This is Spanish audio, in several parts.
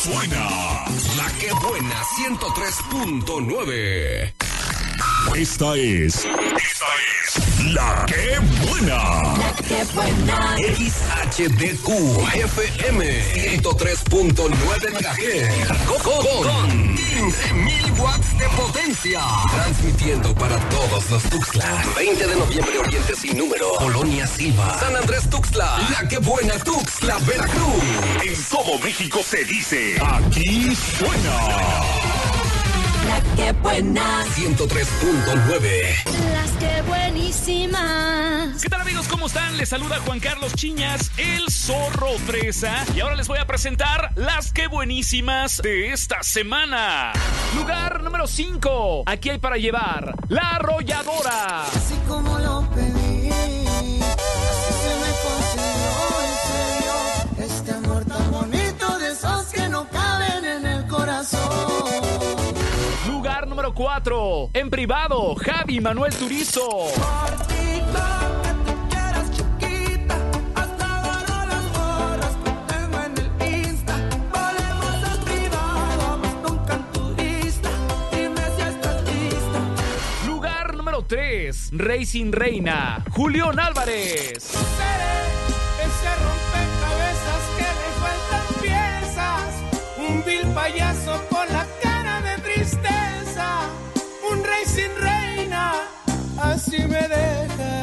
suena La Que Buena 103.9. Esta es La Que Buena. La Que Buena. XHDQ FM 103.9 MHz. Con 15.000 watts de potencia. Transmitiendo para todos los Tuxtla. 20 de noviembre, Oriente sin número. Colonia Silva. San Andrés Tuxtla. La Que Buena Tuxtla, Veracruz. En todo México se dice, aquí suena La Que Buena 103.9. Las Que Buenísimas. ¿Qué tal, amigos? ¿Cómo están? Les saluda Juan Carlos Chiñas, el Zorro Fresa. Y ahora les voy a presentar las Que Buenísimas de esta semana. Lugar número 5. Aquí hay para llevar La Arrolladora. Así como lo pedí, así se me concedió en serio. Este amor tan bonito de esos que no caben en el corazón. Lugar número 4. En privado, Javi Manuel Turizo. Por ti, lo que tú quieras, chiquita. Hasta agarro las gorras que tengo en el Insta. Volvemos en privado, nunca en turista. Dime si estás lista. Lugar número 3. Rey sin Reina, Julián Álvarez. Seré ese rompecabezas que le faltan piezas. Un vil payaso con la cara de tristeza. Un rey sin reina, así me deja.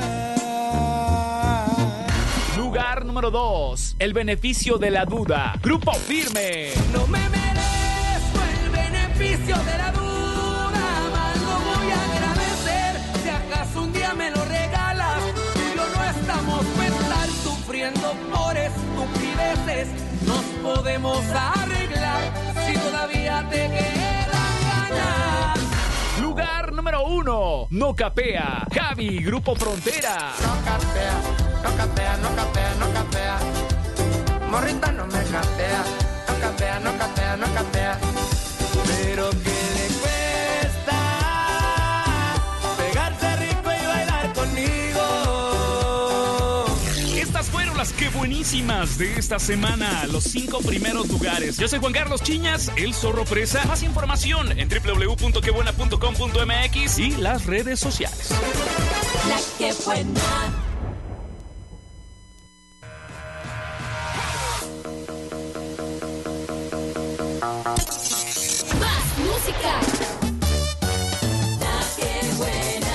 Lugar número 2. El beneficio de la duda, Grupo Firme. No me merezco el beneficio de la duda, más lo voy a agradecer si acaso un día me lo regalas. Tú y yo no estamos para estar sufriendo por estupideces. Nos podemos arreglar si todavía te quedan ganas. Lugar número 1. No capea, Javi, Grupo Frontera. No capea, no capea, no capea, no capea. Morrita no me capea. No capea, no capea, no capea. Pero ¿qué le cuesta pegarse rico y bailar conmigo? Estas fueron las Que Buenísimas de esta semana. Los 5 primeros lugares. Yo soy Juan Carlos Chiñas, el Zorro Fresa. Más información en www.quebuena.com.mx y las redes sociales. La Que Buena. Más música. La Que Buena.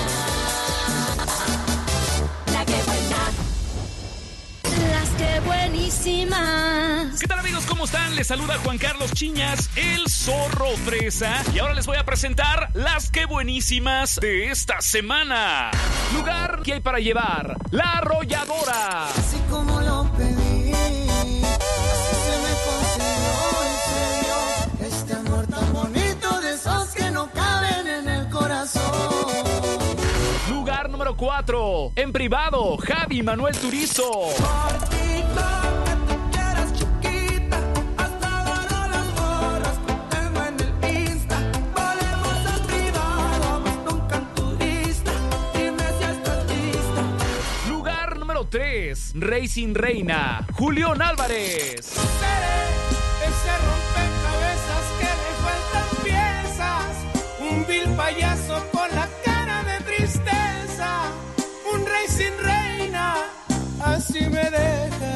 La Que Buena. Las Que Buenísimas. ¿Qué tal, amigos? ¿Cómo están? Les saluda Juan Carlos Chiñas, el Zorro Fresa. Y ahora les voy a presentar las Que Buenísimas de esta semana. Lugar que hay para llevar, La Arrolladora. Así como lo pedí, así se me concedió en serio. Este amor tan bonito de esos que no caben en el corazón. Lugar número 4. En privado, Javi Manuel Turizo. Por ti, lo que tú quieras, chiquita. Hasta agarro las gorras que tengo en el Insta. Volvemos en privado, nunca en turista. Dime si estás lista. Lugar número 3. Rey sin Reina, Julián Álvarez. Seré ese rompecabezas que le faltan piezas. Un vil payaso con la cara de tristeza. Un rey sin reina, así me deja.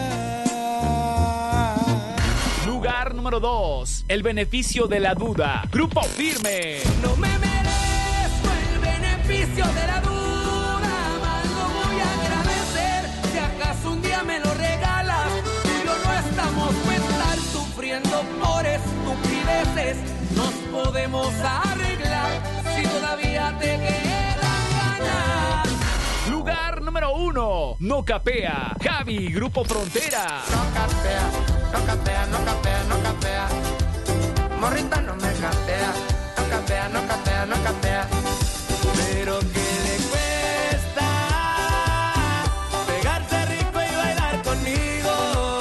Lugar número 2. El beneficio de la duda, Grupo Firme. No me merezco el beneficio de la duda, más lo voy a agradecer si acaso un día me lo regalas. Tú y yo no estamos para estar sufriendo por estupideces. Nos podemos arreglar si todavía te quedan ganas. Lugar número 1. No capea, Javi, Grupo Frontera. No capea, no capea, no capea, no capea. Morrita no me capea. No capea, no capea, no capea. Pero ¿qué le cuesta pegarse rico y bailar conmigo?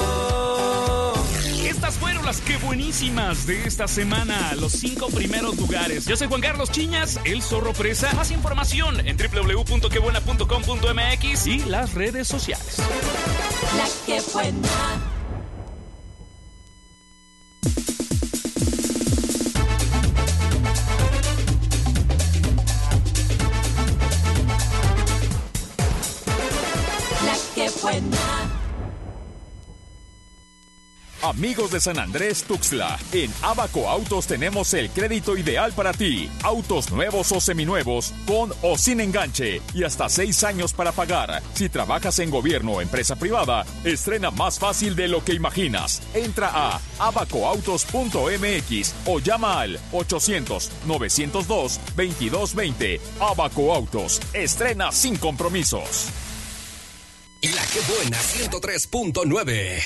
Estas fueron las Que Buenísimas de esta semana. Los 5 primeros lugares. Yo soy Juan Carlos Chiñas, el Zorro Fresa. Más información en www.quebuena.com.mx y las redes sociales. La Que Buena. buena. Amigos de San Andrés Tuxtla, en Abaco Autos tenemos el crédito ideal para ti. Autos nuevos o seminuevos, con o sin enganche y hasta 6 años para pagar. Si trabajas en gobierno o empresa privada, estrena más fácil de lo que imaginas. Entra a abacoautos.mx o llama al 800-902-2220. Abaco Autos, estrena sin compromisos. La que buena 103.9.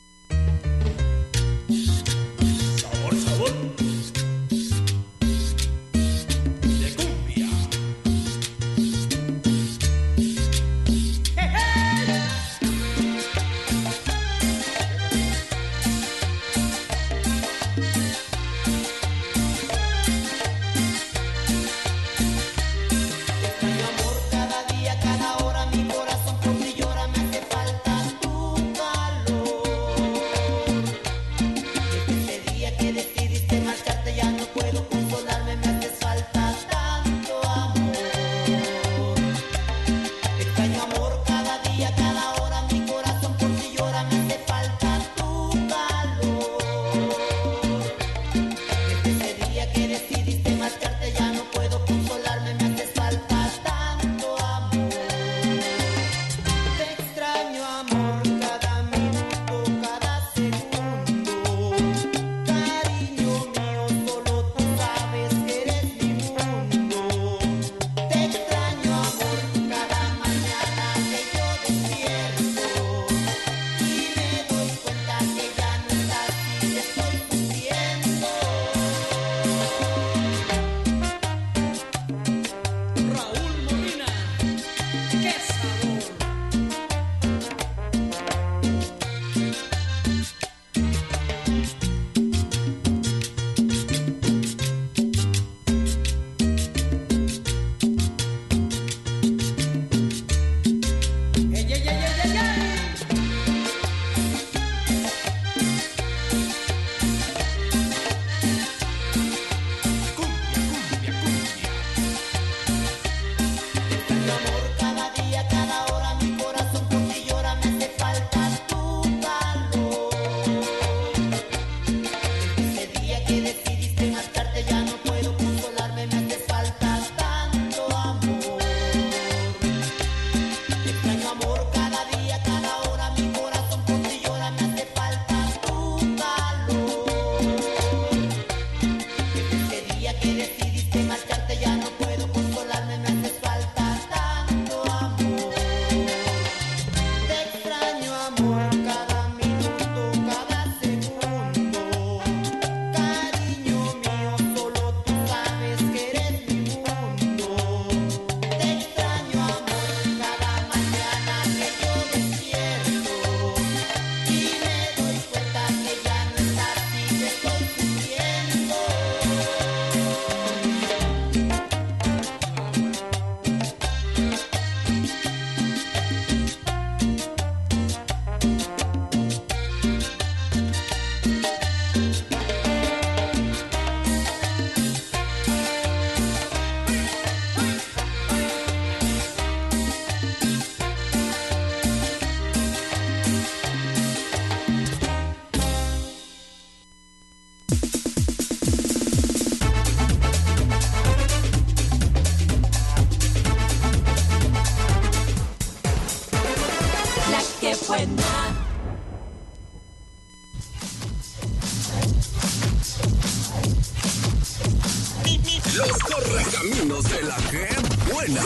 Los correcaminos de la que buena.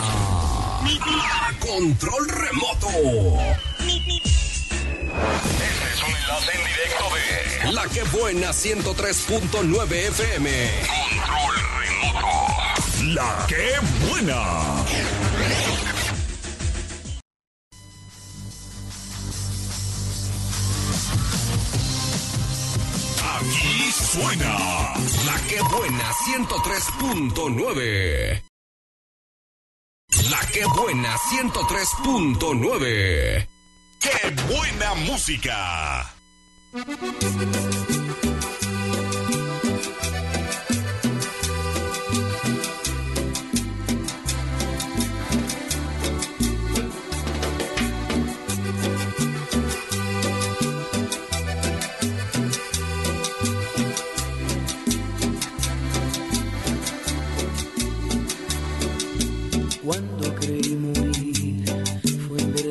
A control remoto. Este es un enlace en directo de La que buena 103.9 FM. Control remoto. La que buena. Aquí suena La que buena 103.9. La que buena 103.9. ¡Qué buena música!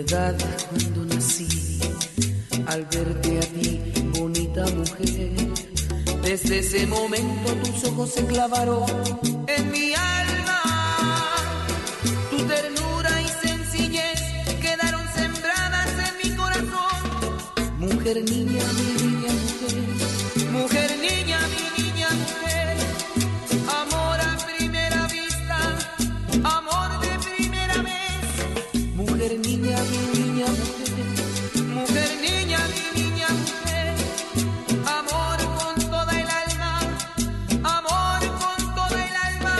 verdad cuando nací, al verte a ti, bonita mujer. Desde ese momento tus ojos se clavaron en mi alma. Tu ternura y sencillez quedaron sembradas en mi corazón. Mujer, niña, mi niña, mujer. Mujer, niña, mi niña, mujer. Amor a primera vista, amor de primera vez. Mujer, niña, mi niña, mujer. Mujer, niña, mi niña, mujer. Amor con toda el alma, amor con toda el alma.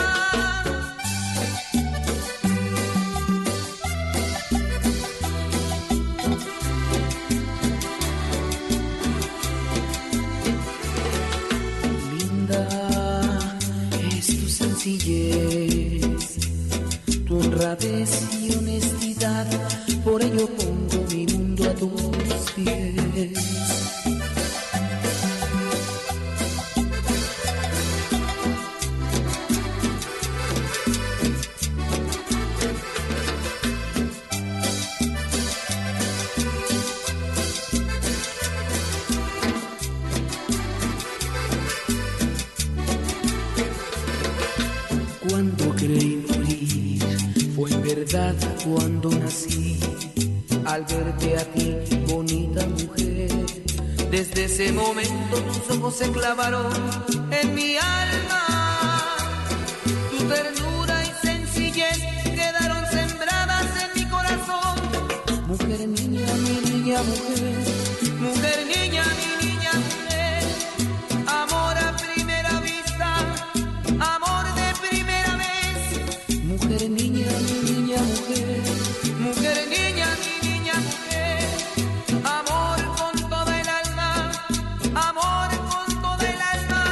Linda es tu sencillez, tu honradez y honestidad, por ello pongo mi mundo a tus pies. Cuando creí morir, fue en verdad cuando nací, al verte a ti, bonita mujer. Desde ese momento tus ojos se clavaron en mi alma. Tu ternura y sencillez quedaron sembradas en mi corazón. Mujer, niña, mi niña, mujer. Mujer, niña, mi niña, mujer. Amor a primera vista, amor de primera vez. Mujer, niña, mi niña, mujer. Mujer, niña, mi niña, mujer. Amor con toda el alma, amor con toda el alma.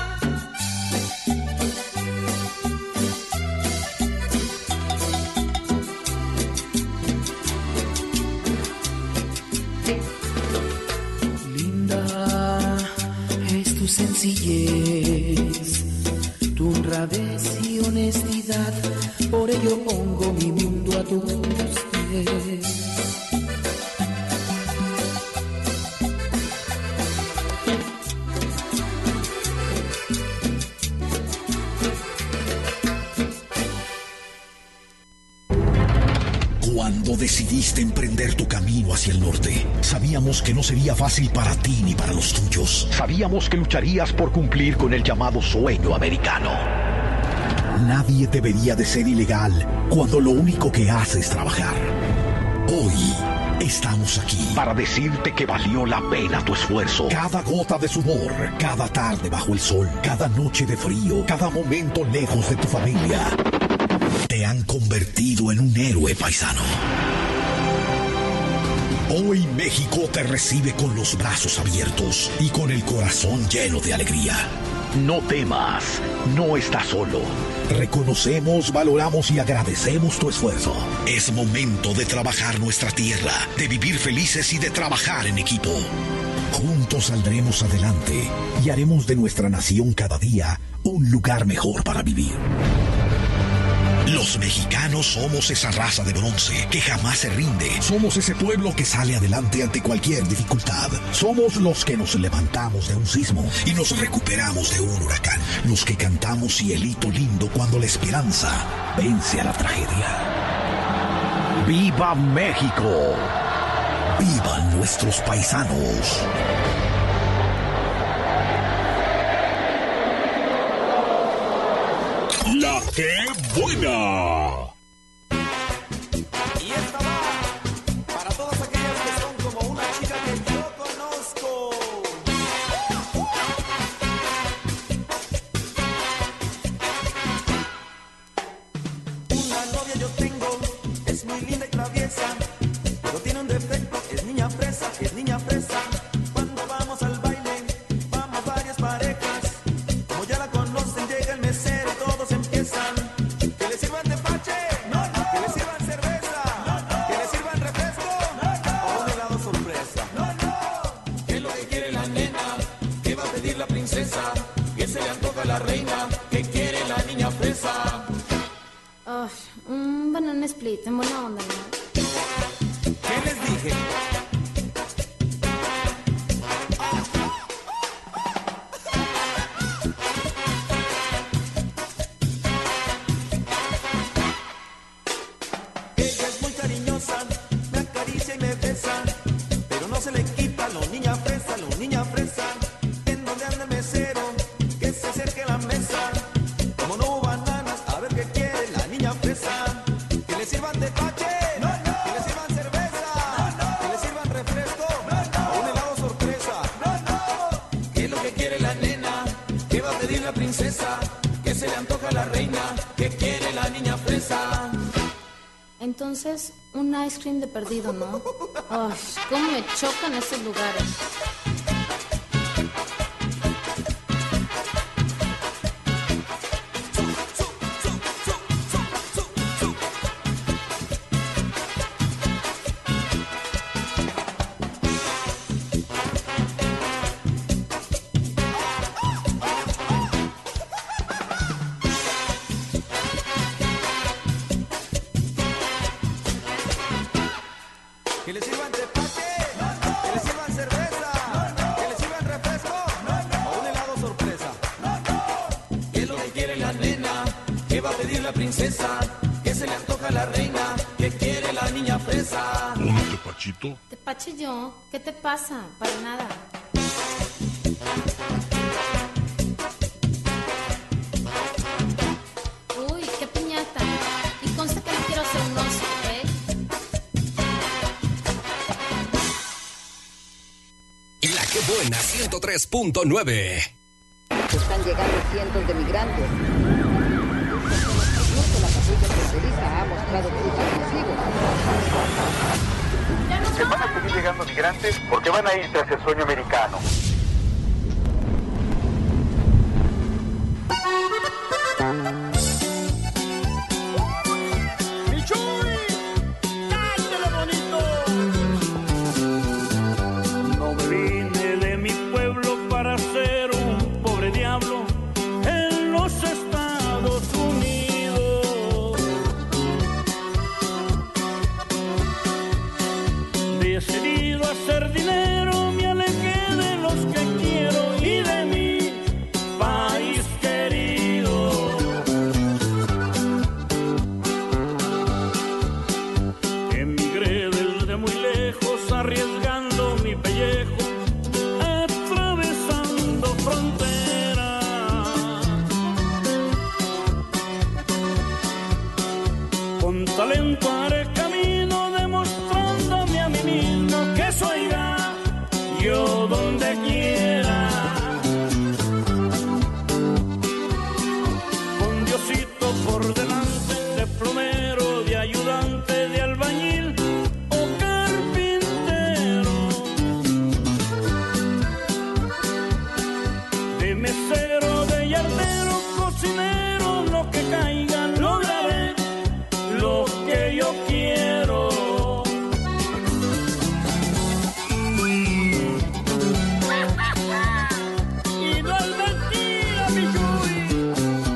Linda es tu sencillez, tu honradez y honestidad, por ello pongo mi mundo a tus pies. Cuando decidiste emprender tu camino hacia el norte, sabíamos que no sería fácil para ti ni para los tuyos. Sabíamos que lucharías por cumplir con el llamado sueño americano. Nadie debería de ser ilegal cuando lo único que hace es trabajar. Hoy estamos aquí para decirte que valió la pena tu esfuerzo. Cada gota de sudor, cada tarde bajo el sol, cada noche de frío, cada momento lejos de tu familia, te han convertido en un héroe, paisano. Hoy México te recibe con los brazos abiertos y con el corazón lleno de alegría. No temas, no estás solo. Reconocemos, valoramos y agradecemos tu esfuerzo. Es momento de trabajar nuestra tierra, de vivir felices y de trabajar en equipo. Juntos saldremos adelante y haremos de nuestra nación cada día un lugar mejor para vivir. Los mexicanos somos esa raza de bronce que jamás se rinde. Somos ese pueblo que sale adelante ante cualquier dificultad. Somos los que nos levantamos de un sismo y nos recuperamos de un huracán. Los que cantamos cielito lindo cuando la esperanza vence a la tragedia. ¡Viva México! ¡Vivan nuestros paisanos! ¡La que buena! Y esta va para todas aquellas que son como una chica que yo conozco. Una novia yo tengo, es muy linda y traviesa, pero tiene un defecto, es niña fresa, es niña fresa. Cuando vamos al baile, vamos varias parejas. Como ya la conocen, llega el mesero, todos empiezan. Que le sirvan tepache, no, no. Que le sirvan cerveza, no, no. Que le sirvan refresco, no, no. O un helado sorpresa, no, no. ¿Qué es lo que quiere la nena? ¿Qué va a pedir la princesa? ¿Qué se le antoja a la reina? ¿Qué quiere la niña fresa? Un banana split, en buena onda, ¿no? ¿Qué Entonces, un ice cream de perdido, ¿no? Ay, cómo me chocan esos lugares. Que le sirvan tepache, que le sirvan cerveza, que le sirvan refresco o un helado sorpresa. ¿Qué es lo que quiere la nena? ¿Qué va a pedir la princesa? ¿Qué se le antoja a la reina? ¿Qué quiere la niña fresa? ¿Un tepachito? Tepache yo, ¿qué te pasa? Para nada. Uy, qué piñata. Y consta que no quiero hacer un oso, ¿eh? La que buena 103.9. Están llegando cientos de migrantes. Incluso la patrulla fronteriza ha mostrado frutos agresivos. Van a seguir llegando migrantes porque van a ir tras el sueño americano. No vine de mi pueblo para ser un pobre diablo en los Estados Unidos. Decidido a hacer dinero, me alejé de los que quiero y de mi país querido. Emigré desde muy lejos, arriesgando mi pellejo, atravesando fronteras. Con talento haré camino, demostrándome a mí mismo que soy yo donde quiera. Con Diosito por delante, de plomero, de ayudante, de albañil o carpintero, de mesero, de yardero, cocinero, lo que caiga lograré lo que yo quiero. Y no es mentira, mi Chuy.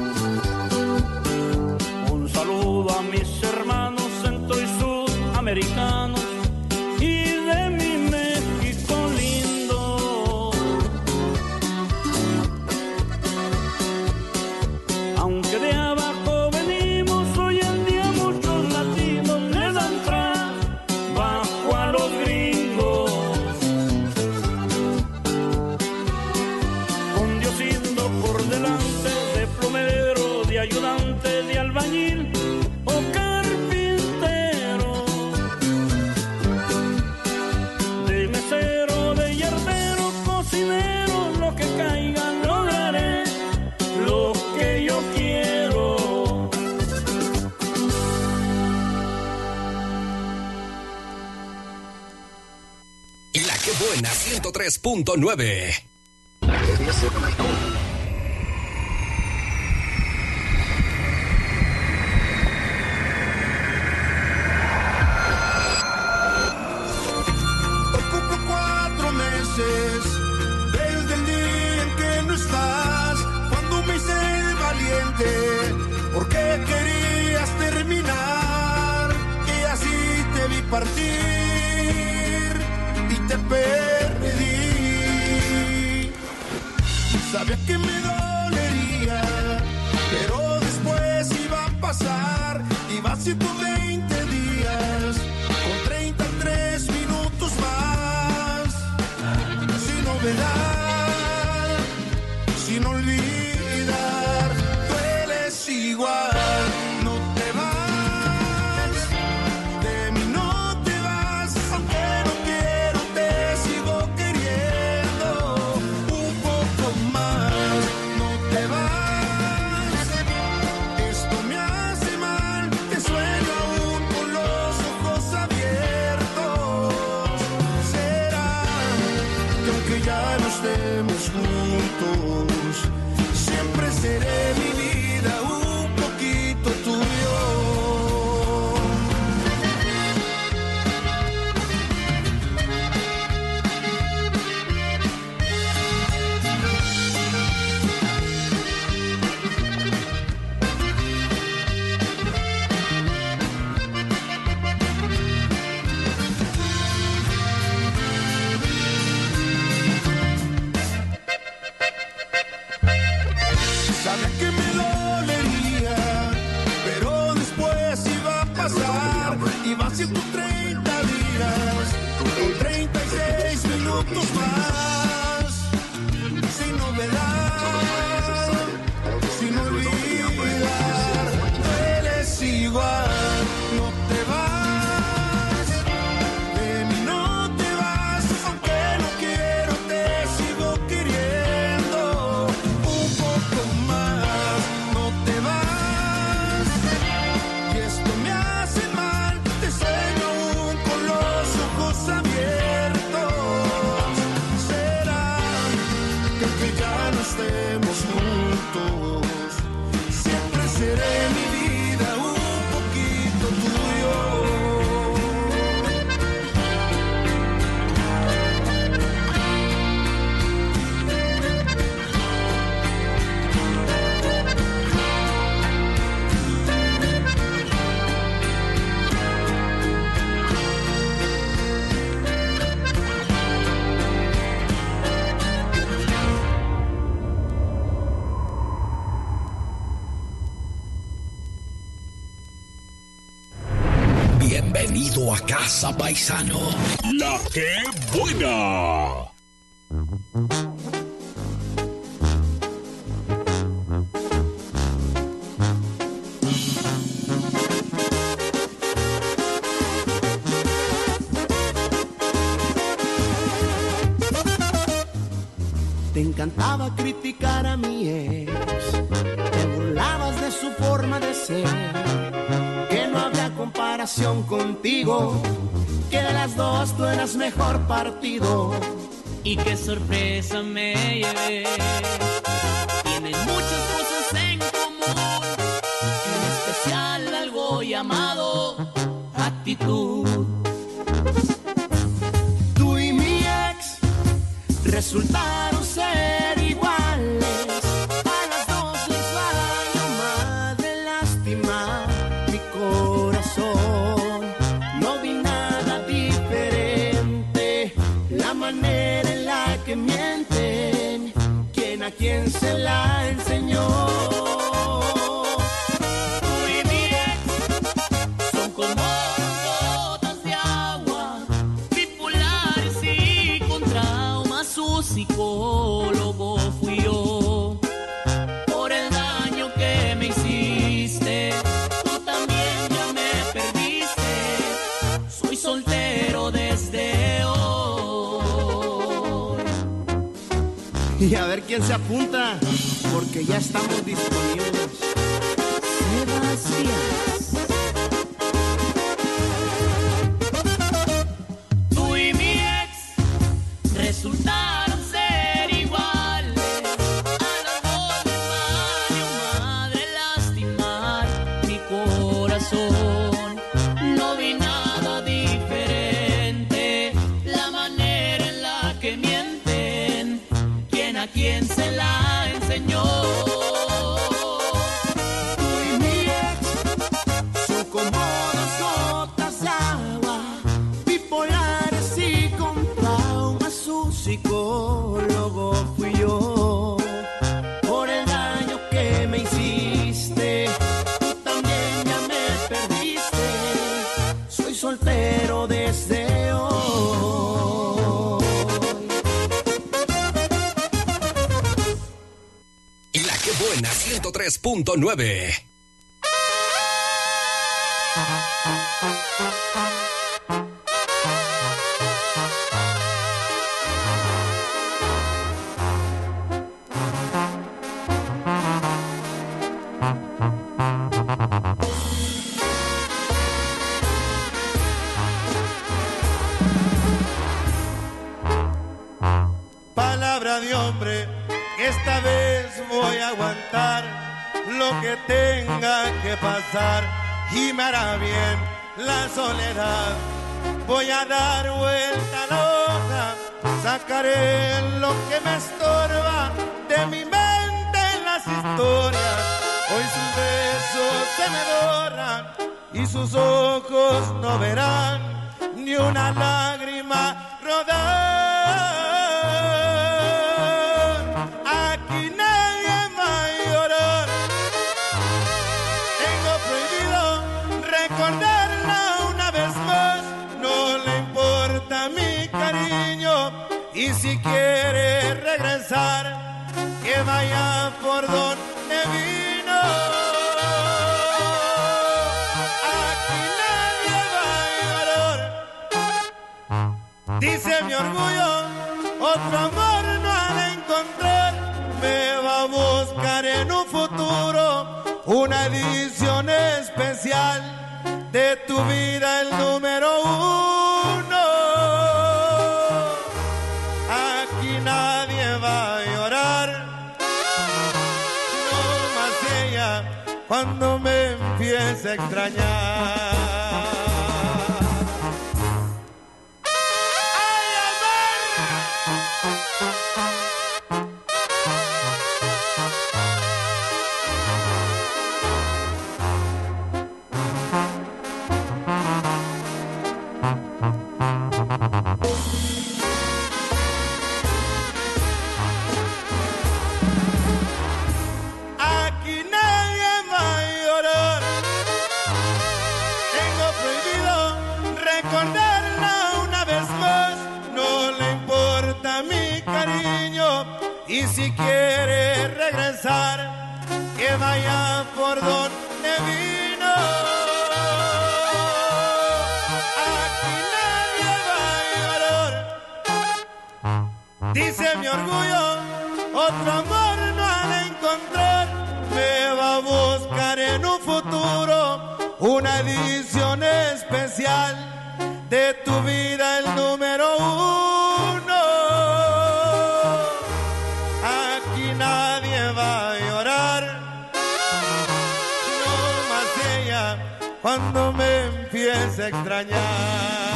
Un saludo a mis hermanos centro y sudamericanos y de mi México lindo. Aunque de abajo venimos, hoy en día muchos latinos le dan trabajo a los gringos. Con Diosito por delante, de plomero, de ayudante, de albañil o carpintero, de mesero, de yardero, cocinero, lo que caiga lograré lo que yo quiero. La que buena 103.9. Ocupo 4 meses desde el día en que no estás, cuando me hice valiente porque querías terminar y así te vi partir y te perdí. Sabía que me dolería, pero después iba a pasar. Iba 120 días con 33 minutos más, sin novedad, sin olvidar. Tú eres igual, no te vas, de mí no te vas, aunque no quiero te sigo queriendo un poco más. minutos más, sin novedad, sin olvidar, tú eres igual, no te vas, de mí no te vas, aunque no quiero te sigo queriendo un poco más, no te vas, y esto me hace mal, te sueño aún con los ojos abiertos, será que aunque ya no estemos juntos, siempre seré mi vida un poquito tuyo. Bienvenido a casa, paisano. La que buena. Te encantaba criticar a mi ex, te burlabas de su forma de ser, que no había comparación contigo, que de las dos tú eras mejor partido. Y qué sorpresa me llevé. Tienen muchas cosas en común, en especial algo llamado actitud. Tú y mi ex resultaron ser iguales, a las dos les valió madre lastimar mi corazón. No vi nada diferente, la manera en la que mienten, quién a quién se la enseñó. Tú y mi ex son como dos gotas de agua, bipolares y con traumas. Su psicólogo fui yo, por el daño que me hiciste. Tú también ya me perdiste, soy soltero desde hoy. Y a ver quién se apunta, porque ya estamos disponibles. Sebastián. Tú y mi ex resultaron ser iguales, a las dos les valió madre lastimar mi corazón. No vi nada diferente, la manera en la que mienten, quién a quién se la enseñó. Tú y mi ex son como dos gotas de agua, bipolares y con traumas. Su psicólogo fui yo, por el daño que me hiciste. Tú también ya me perdiste, soy soltero desde hoy. Y la que buena 103.9. Palabra de hombre, que esta vez voy a aguantar lo que tenga que pasar y me hará bien la soledad. Voy a dar vuelta a la hoja, sacaré lo que me estorba de mi mente en las historias. Hoy sus besos se me borran y sus ojos no verán ni una lágrima rodar. Aquí nadie va a llorar. Tengo prohibido recordarla una vez más. No le importa mi cariño Y si quiere regresar, que vaya por donde vino. Aquí nadie va a llorar. Dice mi orgullo, otro amor no ha de encontrar. Me va a buscar en un futuro una edición especial de tu vida, el número 1. Aquí nadie va a llorar, no más ella cuando me empiece a extrañar. Y si quiere regresar, que vaya por donde vino. Aquí nadie va a llorar. Dice mi orgullo, otro amor no ha de encontrar. Me va a buscar en un futuro una edición especial de tu vida, el número 1. Nadie va a llorar, no más ella cuando me empiece a extrañar.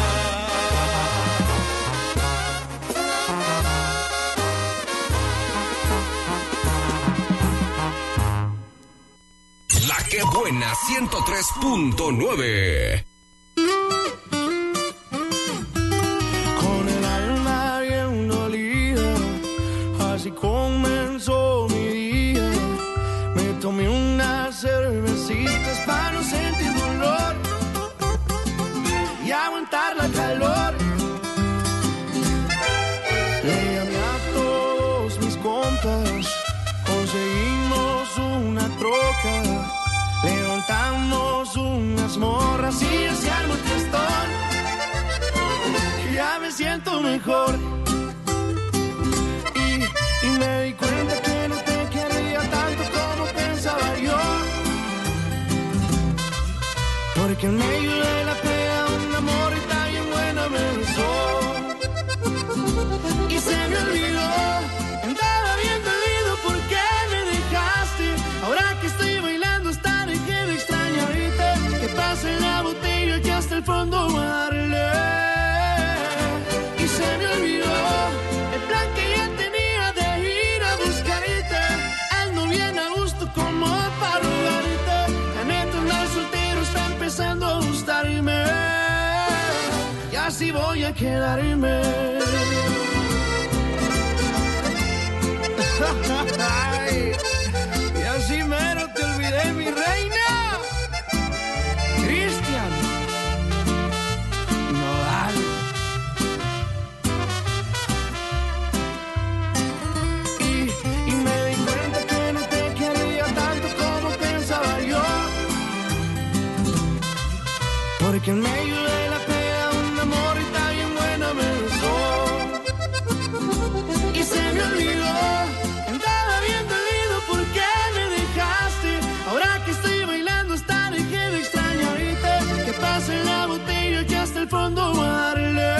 La que buena 103.9. Con el alma bien dolida, así comenzó mi día. Me tomé unas cervecitas para no sentir dolor y aguantar la calor. Le llamé a todos mis compas, conseguimos una troca, levantamos unas morras y se armó el fiestón. Ya me siento mejor. Y me di cuenta que no te quería tanto como pensaba yo, porque en medio de la pega una morrita bien buena me besó. Y se me olvidó, andaba bien dolido porque me dejaste. Ahora que estoy bailando hasta dejé de extrañarte. Que pase la botella que hasta el fondo va a darle. Y se me olvidó el plan que ya tenía de ir a buscarte. Ando bien a gusto como para rogarte. La neta andar soltero está empezando a gustarme. Y así voy a quedarme. Ay, y así mero te olvidé, mi reina. Cristian Nodal. Y me di cuenta que no te quería tanto como pensaba yo, porque en medio de la pega una morrita bien buena me besó. Y se me olvidó, andaba bien dolido porque me dejaste. Ahora que estoy bailando hasta dejé de extrañarte. Que pase la botella que hasta el fondo va a darle.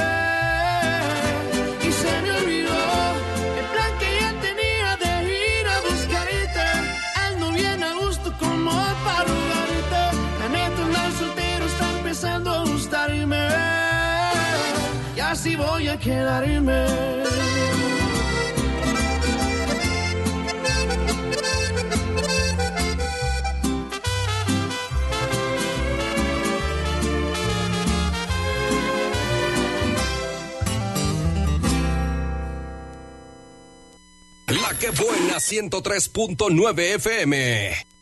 Y se me olvidó el plan que ya tenía de ir a buscarte. Ando bien a gusto como para rogarte. La neta andar soltero está empezando a gustarme. Y así voy a quedarme. La que buena 103.9 FM.